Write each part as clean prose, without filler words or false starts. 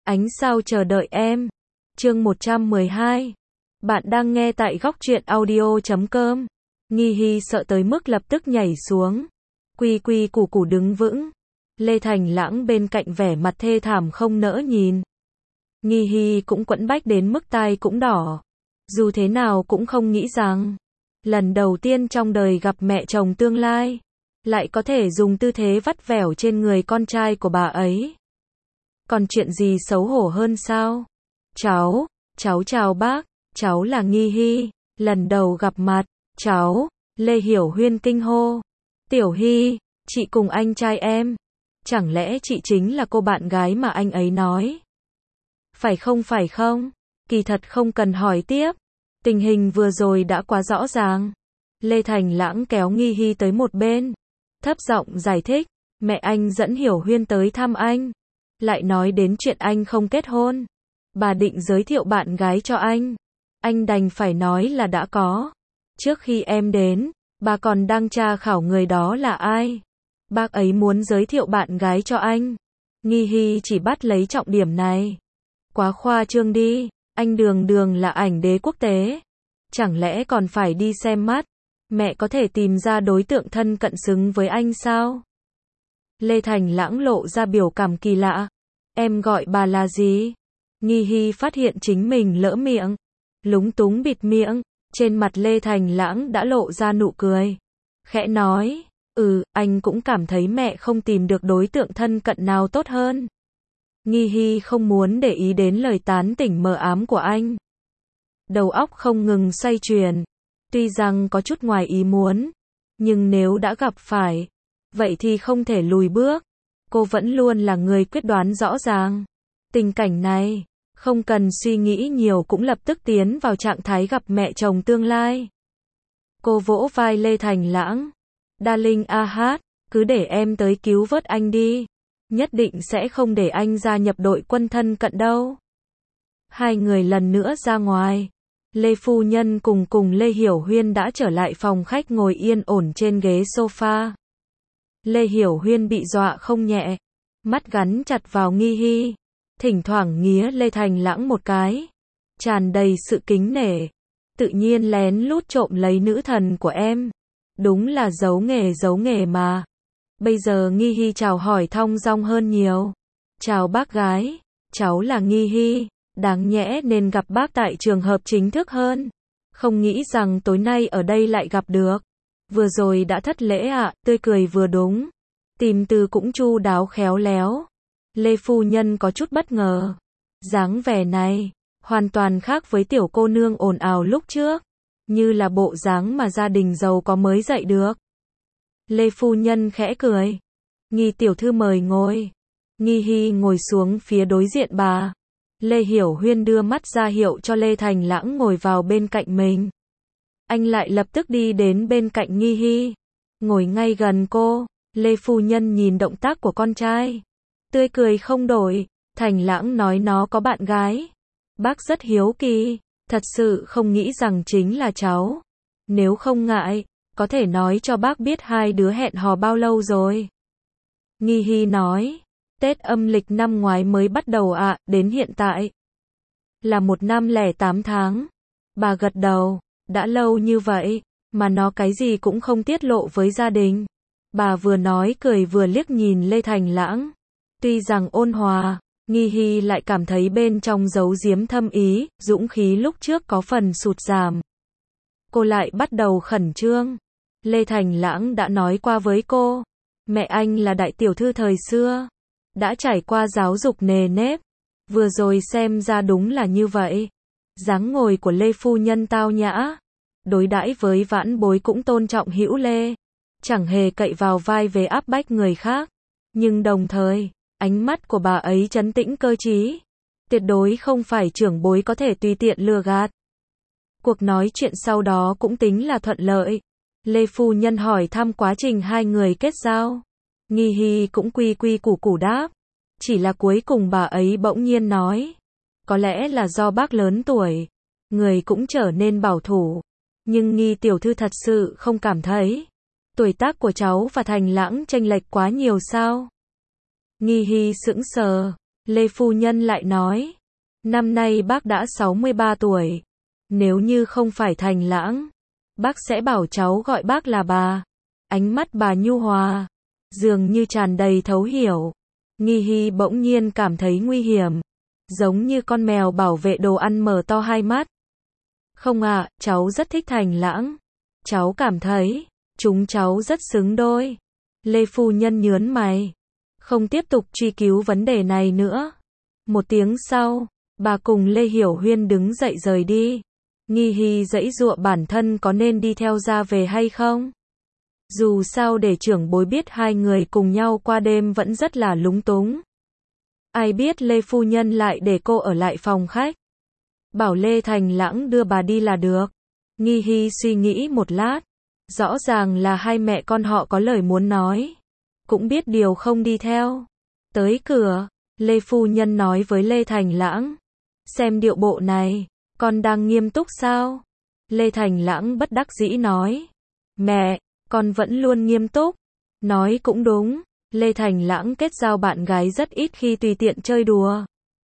Ánh sao chờ đợi em. Chương 112. Bạn đang nghe tại góc truyện audio.com. Nghi Hy sợ tới mức lập tức nhảy xuống. Quy quy củ củ đứng vững. Lê Thành Lãng bên cạnh vẻ mặt thê thảm không nỡ nhìn. Nghi Hy cũng quẫn bách đến mức tai cũng đỏ. Dù thế nào cũng không nghĩ rằng, lần đầu tiên trong đời gặp mẹ chồng tương lai, lại có thể dùng tư thế vắt vẻo trên người con trai của bà ấy. Còn chuyện gì xấu hổ hơn sao? Cháu chào bác, cháu là Nghi Hy, lần đầu gặp mặt, cháu, Lê Hiểu Huyên kinh hô. Tiểu Hy, chị cùng anh trai em, chẳng lẽ chị chính là cô bạn gái mà anh ấy nói? Phải không? Kỳ thật không cần hỏi tiếp, tình hình vừa rồi đã quá rõ ràng. Lê Thành Lãng kéo Nghi Hy tới một bên, thấp giọng giải thích, mẹ anh dẫn Hiểu Huyên tới thăm anh, lại nói đến chuyện anh không kết hôn. Bà định giới thiệu bạn gái cho anh đành phải nói là đã có. Trước khi em đến, bà còn đang tra khảo người đó là ai. Bác ấy muốn giới thiệu bạn gái cho anh. Nghi Hy chỉ bắt lấy trọng điểm này. Quá khoa trương đi, anh đường là ảnh đế quốc tế. Chẳng lẽ còn phải đi xem mắt, mẹ có thể tìm ra đối tượng thân cận xứng với anh sao? Lê Thành Lãng lộ ra biểu cảm kỳ lạ. Em gọi bà là gì? Nghi Hy phát hiện chính mình lỡ miệng, lúng túng bịt miệng, trên mặt Lê Thành Lãng đã lộ ra nụ cười. Khẽ nói, anh cũng cảm thấy mẹ không tìm được đối tượng thân cận nào tốt hơn. Nghi Hy không muốn để ý đến lời tán tỉnh mờ ám của anh. Đầu óc không ngừng xoay chuyển, tuy rằng có chút ngoài ý muốn, nhưng nếu đã gặp phải, vậy thì không thể lùi bước. Cô vẫn luôn là người quyết đoán rõ ràng. Tình cảnh này, không cần suy nghĩ nhiều cũng lập tức tiến vào trạng thái gặp mẹ chồng tương lai. Cô vỗ vai Lê Thành Lãng. Darling hát, cứ để em tới cứu vớt anh đi. Nhất định sẽ không để anh gia nhập đội quân thân cận đâu. Hai người lần nữa ra ngoài. Lê Phu Nhân cùng Lê Hiểu Huyên đã trở lại phòng khách ngồi yên ổn trên ghế sofa. Lê Hiểu Huyên bị dọa không nhẹ, mắt gắn chặt vào Nghi Hy, thỉnh thoảng nghía Lê Thành Lãng một cái, tràn đầy sự kính nể. Tự nhiên lén lút trộm lấy nữ thần của em. Đúng là giấu nghề mà. Bây giờ Nghi Hy chào hỏi thong dong hơn nhiều. Chào bác gái, cháu là Nghi Hy, đáng nhẽ nên gặp bác tại trường hợp chính thức hơn. Không nghĩ rằng tối nay ở đây lại gặp được. Vừa rồi đã thất lễ ạ, tươi cười vừa đúng. Tìm từ cũng chu đáo khéo léo. Lê Phu Nhân có chút bất ngờ. Dáng vẻ này, hoàn toàn khác với tiểu cô nương ồn ào lúc trước. Như là bộ dáng mà gia đình giàu có mới dạy được. Lê Phu Nhân khẽ cười. Nghi tiểu thư mời ngồi. Nghi Hy ngồi xuống phía đối diện bà. Lê Hiểu Huyên đưa mắt ra hiệu cho Lê Thành Lãng ngồi vào bên cạnh mình. Anh lại lập tức đi đến bên cạnh Nghi Hy, ngồi ngay gần cô. Lê Phu Nhân nhìn động tác của con trai, tươi cười không đổi. Thành Lãng nói nó có bạn gái. Bác rất hiếu kỳ, thật sự không nghĩ rằng chính là cháu. Nếu không ngại, có thể nói cho bác biết hai đứa hẹn hò bao lâu rồi. Nghi Hy nói, Tết âm lịch năm ngoái mới bắt đầu ạ, đến hiện tại là 1 năm 08 tháng. Bà gật đầu. Đã lâu như vậy, mà nó cái gì cũng không tiết lộ với gia đình. Bà vừa nói cười vừa liếc nhìn Lê Thành Lãng. Tuy rằng ôn hòa, Nghi Hy lại cảm thấy bên trong giấu giếm thâm ý, dũng khí lúc trước có phần sụt giảm. Cô lại bắt đầu khẩn trương. Lê Thành Lãng đã nói qua với cô, mẹ anh là đại tiểu thư thời xưa, đã trải qua giáo dục nề nếp. Vừa rồi xem ra đúng là như vậy. Dáng ngồi của Lê Phu Nhân tao nhã, đối đãi với vãn bối cũng tôn trọng hữu lê, chẳng hề cậy vào vai về áp bách người khác, nhưng đồng thời, ánh mắt của bà ấy trấn tĩnh cơ trí, tuyệt đối không phải trưởng bối có thể tùy tiện lừa gạt. Cuộc nói chuyện sau đó cũng tính là thuận lợi. Lê Phu Nhân hỏi thăm quá trình hai người kết giao. Nghi Hy cũng quy củ củ đáp, chỉ là cuối cùng bà ấy bỗng nhiên nói, có lẽ là do bác lớn tuổi, người cũng trở nên bảo thủ. Nhưng Nghi tiểu thư thật sự không cảm thấy tuổi tác của cháu và Thành Lãng chênh lệch quá nhiều sao? Nghi Hy sững sờ. Lê phu nhân lại nói, năm nay bác đã 63 tuổi. Nếu như không phải Thành Lãng, bác sẽ bảo cháu gọi bác là bà. Ánh mắt bà nhu hòa, dường như tràn đầy thấu hiểu. Nghi Hy bỗng nhiên cảm thấy nguy hiểm, giống như con mèo bảo vệ đồ ăn mở to hai mắt. Không ạ, cháu rất thích Thành Lãng. Cháu cảm thấy, chúng cháu rất xứng đôi. Lê phu nhân nhớn mày, không tiếp tục truy cứu vấn đề này nữa. Một tiếng sau, bà cùng Lê Hiểu Huyên đứng dậy rời đi. Nghi Hy giãy giụa bản thân có nên đi theo ra về hay không. Dù sao để trưởng bối biết hai người cùng nhau qua đêm vẫn rất là lúng túng. Ai biết Lê phu nhân lại để cô ở lại phòng khách. Bảo Lê Thành Lãng đưa bà đi là được. Nghi Hy suy nghĩ một lát. Rõ ràng là hai mẹ con họ có lời muốn nói. Cũng biết điều không đi theo. Tới cửa, Lê phu nhân nói với Lê Thành Lãng. Xem điệu bộ này, con đang nghiêm túc sao? Lê Thành Lãng bất đắc dĩ nói. Mẹ, con vẫn luôn nghiêm túc. Nói cũng đúng, Lê Thành Lãng kết giao bạn gái rất ít khi tùy tiện chơi đùa.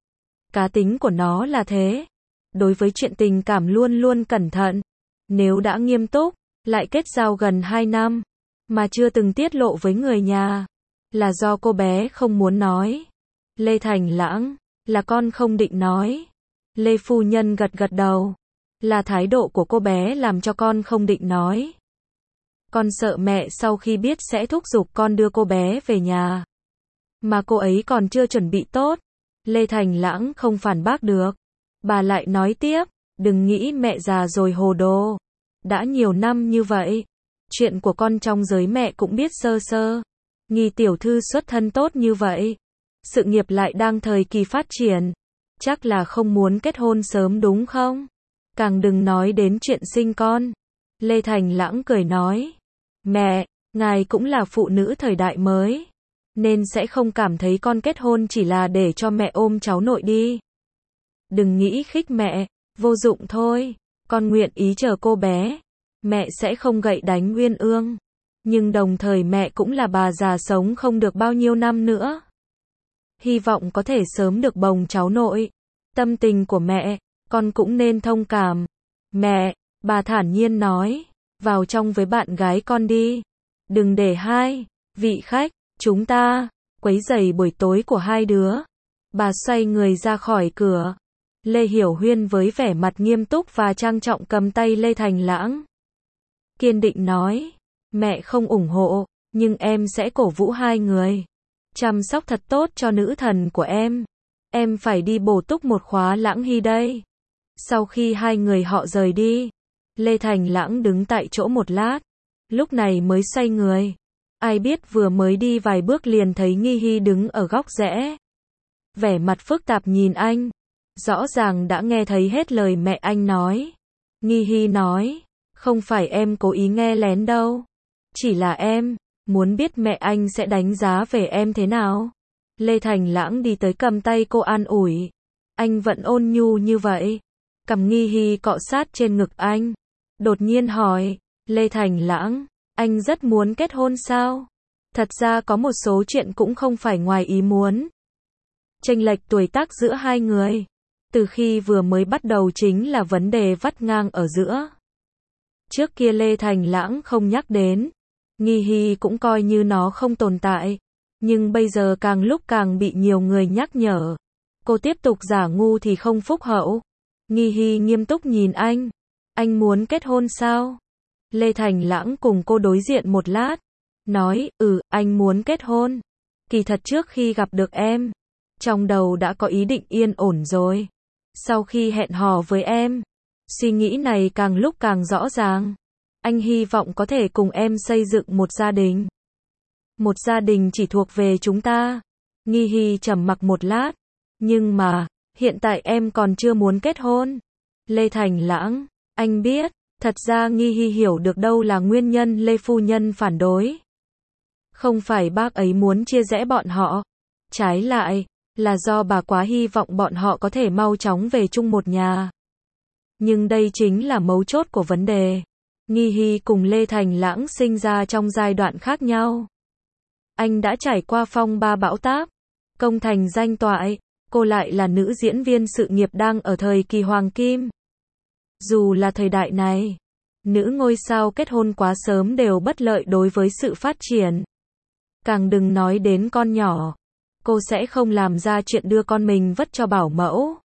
Cá tính của nó là thế. Đối với chuyện tình cảm luôn luôn cẩn thận. Nếu đã nghiêm túc, lại kết giao gần 2 năm, mà chưa từng tiết lộ với người nhà, là do cô bé không muốn nói. Lê Thành Lãng, là con không định nói. Lê phu nhân gật gật đầu. Là thái độ của cô bé làm cho con không định nói. Con sợ mẹ sau khi biết sẽ thúc giục con đưa cô bé về nhà. Mà cô ấy còn chưa chuẩn bị tốt. Lê Thành Lãng không phản bác được. Bà lại nói tiếp, đừng nghĩ mẹ già rồi hồ đồ. Đã nhiều năm như vậy, chuyện của con trong giới mẹ cũng biết sơ sơ. Nghi tiểu thư xuất thân tốt như vậy, sự nghiệp lại đang thời kỳ phát triển, chắc là không muốn kết hôn sớm đúng không? Càng đừng nói đến chuyện sinh con. Lê Thành Lãng cười nói, mẹ, ngài cũng là phụ nữ thời đại mới, nên sẽ không cảm thấy con kết hôn chỉ là để cho mẹ ôm cháu nội đi. Đừng nghĩ khích mẹ, vô dụng thôi. Con nguyện ý chờ cô bé. Mẹ sẽ không gậy đánh Uyên Ương. Nhưng đồng thời mẹ cũng là bà già sống không được bao nhiêu năm nữa. Hy vọng có thể sớm được bồng cháu nội. Tâm tình của mẹ, con cũng nên thông cảm. Mẹ, bà thản nhiên nói, vào trong với bạn gái con đi. Đừng để hai vị khách, chúng ta, quấy rầy buổi tối của hai đứa. Bà xoay người ra khỏi cửa. Lê Hiểu Huyên với vẻ mặt nghiêm túc và trang trọng cầm tay Lê Thành Lãng. Kiên định nói, mẹ không ủng hộ, nhưng em sẽ cổ vũ hai người. Chăm sóc thật tốt cho nữ thần của em. Em phải đi bổ túc một khóa Lãng Hy đây. Sau khi hai người họ rời đi, Lê Thành Lãng đứng tại chỗ một lát, lúc này mới xoay người. Ai biết vừa mới đi vài bước liền thấy Nghi Hy đứng ở góc rẽ. Vẻ mặt phức tạp nhìn anh. Rõ ràng đã nghe thấy hết lời mẹ anh nói. Nghi Hy nói, không phải em cố ý nghe lén đâu. Chỉ là em muốn biết mẹ anh sẽ đánh giá về em thế nào. Lê Thành Lãng đi tới cầm tay cô an ủi. Anh vẫn ôn nhu như vậy. Cầm Nghi Hy cọ sát trên ngực anh. Đột nhiên hỏi, Lê Thành Lãng, anh rất muốn kết hôn sao? Thật ra có một số chuyện cũng không phải ngoài ý muốn. Chênh lệch tuổi tác giữa hai người, từ khi vừa mới bắt đầu chính là vấn đề vắt ngang ở giữa. Trước kia Lê Thành Lãng không nhắc đến, Nghi Hy cũng coi như nó không tồn tại, nhưng bây giờ càng lúc càng bị nhiều người nhắc nhở. Cô tiếp tục giả ngu thì không phúc hậu. Nghi Hy nghiêm túc nhìn anh muốn kết hôn sao? Lê Thành Lãng cùng cô đối diện một lát, nói, anh muốn kết hôn. Kỳ thật trước khi gặp được em, trong đầu đã có ý định yên ổn rồi. Sau khi hẹn hò với em, suy nghĩ này càng lúc càng rõ ràng. Anh hy vọng có thể cùng em xây dựng một gia đình. Một gia đình chỉ thuộc về chúng ta. Nghi Hy trầm mặc một lát. Nhưng mà, hiện tại em còn chưa muốn kết hôn. Lê Thành Lãng, anh biết, thật ra Nghi Hy hiểu được đâu là nguyên nhân Lê phu nhân phản đối. Không phải bác ấy muốn chia rẽ bọn họ. Trái lại, là do bà quá hy vọng bọn họ có thể mau chóng về chung một nhà. Nhưng đây chính là mấu chốt của vấn đề. Nghi Hy cùng Lê Thành Lãng sinh ra trong giai đoạn khác nhau. Anh đã trải qua phong ba bão táp, công thành danh toại, cô lại là nữ diễn viên sự nghiệp đang ở thời kỳ hoàng kim. Dù là thời đại này, nữ ngôi sao kết hôn quá sớm đều bất lợi đối với sự phát triển. Càng đừng nói đến con nhỏ. Cô sẽ không làm ra chuyện đưa con mình vất cho bảo mẫu.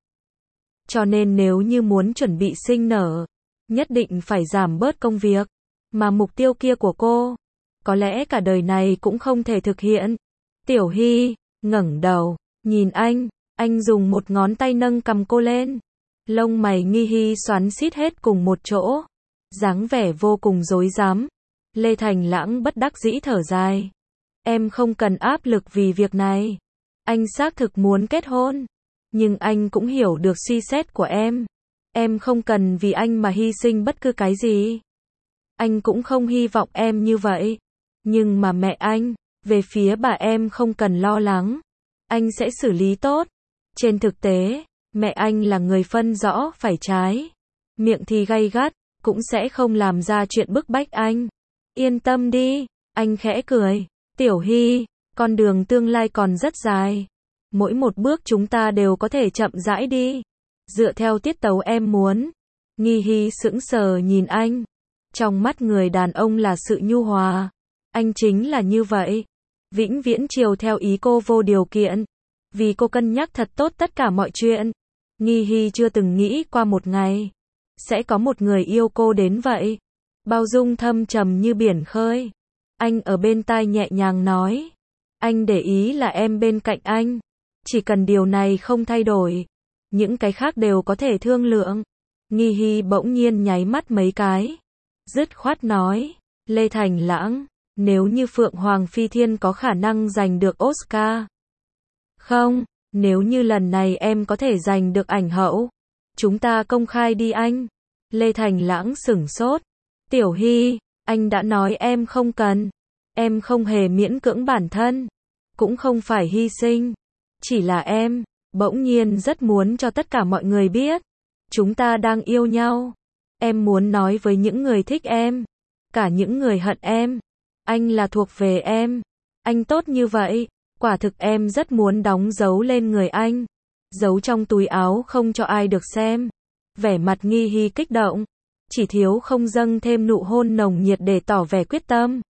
Cho nên nếu như muốn chuẩn bị sinh nở, nhất định phải giảm bớt công việc. Mà mục tiêu kia của cô, có lẽ cả đời này cũng không thể thực hiện. Tiểu Hy ngẩng đầu, nhìn anh dùng một ngón tay nâng cằm cô lên. Lông mày Nghi Hy xoắn xít hết cùng một chỗ, dáng vẻ vô cùng rối rắm. Lê Thành Lãng bất đắc dĩ thở dài. Em không cần áp lực vì việc này. Anh xác thực muốn kết hôn, nhưng anh cũng hiểu được suy xét của em. Em không cần vì anh mà hy sinh bất cứ cái gì. Anh cũng không hy vọng em như vậy. Nhưng mà mẹ anh, về phía bà em không cần lo lắng. Anh sẽ xử lý tốt. Trên thực tế, mẹ anh là người phân rõ phải trái. Miệng thì gay gắt, cũng sẽ không làm ra chuyện bức bách anh. Yên tâm đi, anh khẽ cười. Tiểu Hy, con đường tương lai còn rất dài. Mỗi một bước chúng ta đều có thể chậm rãi đi. Dựa theo tiết tấu em muốn. Nghi Hy sững sờ nhìn anh. Trong mắt người đàn ông là sự nhu hòa. Anh chính là như vậy. Vĩnh viễn chiều theo ý cô vô điều kiện. Vì cô cân nhắc thật tốt tất cả mọi chuyện. Nghi Hy chưa từng nghĩ qua một ngày sẽ có một người yêu cô đến vậy. Bao dung thâm trầm như biển khơi. Anh ở bên tai nhẹ nhàng nói. Anh để ý là em bên cạnh anh. Chỉ cần điều này không thay đổi, những cái khác đều có thể thương lượng. Nghi Hy bỗng nhiên nháy mắt mấy cái. Dứt khoát nói. Lê Thành Lãng, nếu như Phượng Hoàng Phi Thiên có khả năng giành được Oscar. Không, nếu như lần này em có thể giành được ảnh hậu. Chúng ta công khai đi anh. Lê Thành Lãng sửng sốt. Tiểu Hy, anh đã nói em không cần. Em không hề miễn cưỡng bản thân. Cũng không phải hy sinh. Chỉ là em, bỗng nhiên rất muốn cho tất cả mọi người biết. Chúng ta đang yêu nhau. Em muốn nói với những người thích em. Cả những người hận em. Anh là thuộc về em. Anh tốt như vậy. Quả thực em rất muốn đóng dấu lên người anh. Giấu trong túi áo không cho ai được xem. Vẻ mặt Nghi Hy kích động. Chỉ thiếu không dâng thêm nụ hôn nồng nhiệt để tỏ vẻ quyết tâm.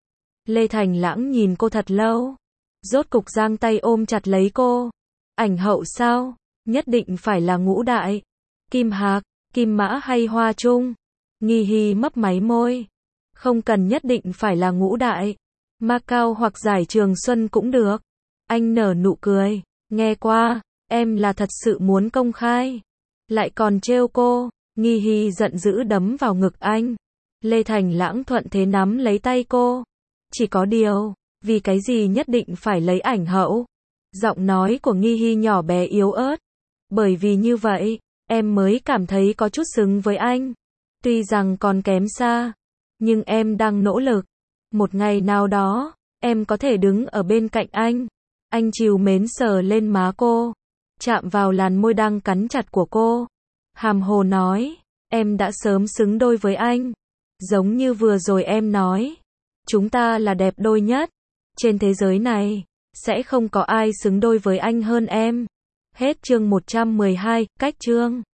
Lê Thành Lãng nhìn cô thật lâu. Rốt cục giang tay ôm chặt lấy cô. Ảnh hậu sao? Nhất định phải là Ngũ Đại, Kim Hạc, Kim Mã hay Hoa Trung? Nghi Hy mấp máy môi. Không cần nhất định phải là Ngũ Đại. Macau hoặc giải Trường Xuân cũng được. Anh nở nụ cười. Nghe qua, em là thật sự muốn công khai. Lại còn trêu cô. Nghi Hy giận dữ đấm vào ngực anh. Lê Thành Lãng thuận thế nắm lấy tay cô. Chỉ có điều, vì cái gì nhất định phải lấy ảnh hậu? Giọng nói của Nghi Hy nhỏ bé yếu ớt. Bởi vì như vậy, em mới cảm thấy có chút xứng với anh. Tuy rằng còn kém xa, nhưng em đang nỗ lực. Một ngày nào đó, em có thể đứng ở bên cạnh anh. Anh trìu mến sờ lên má cô, chạm vào làn môi đang cắn chặt của cô. Hàm hồ nói, em đã sớm xứng đôi với anh. Giống như vừa rồi em nói, chúng ta là đẹp đôi nhất. Trên thế giới này, sẽ không có ai xứng đôi với anh hơn em. Hết chương 112, cách chương.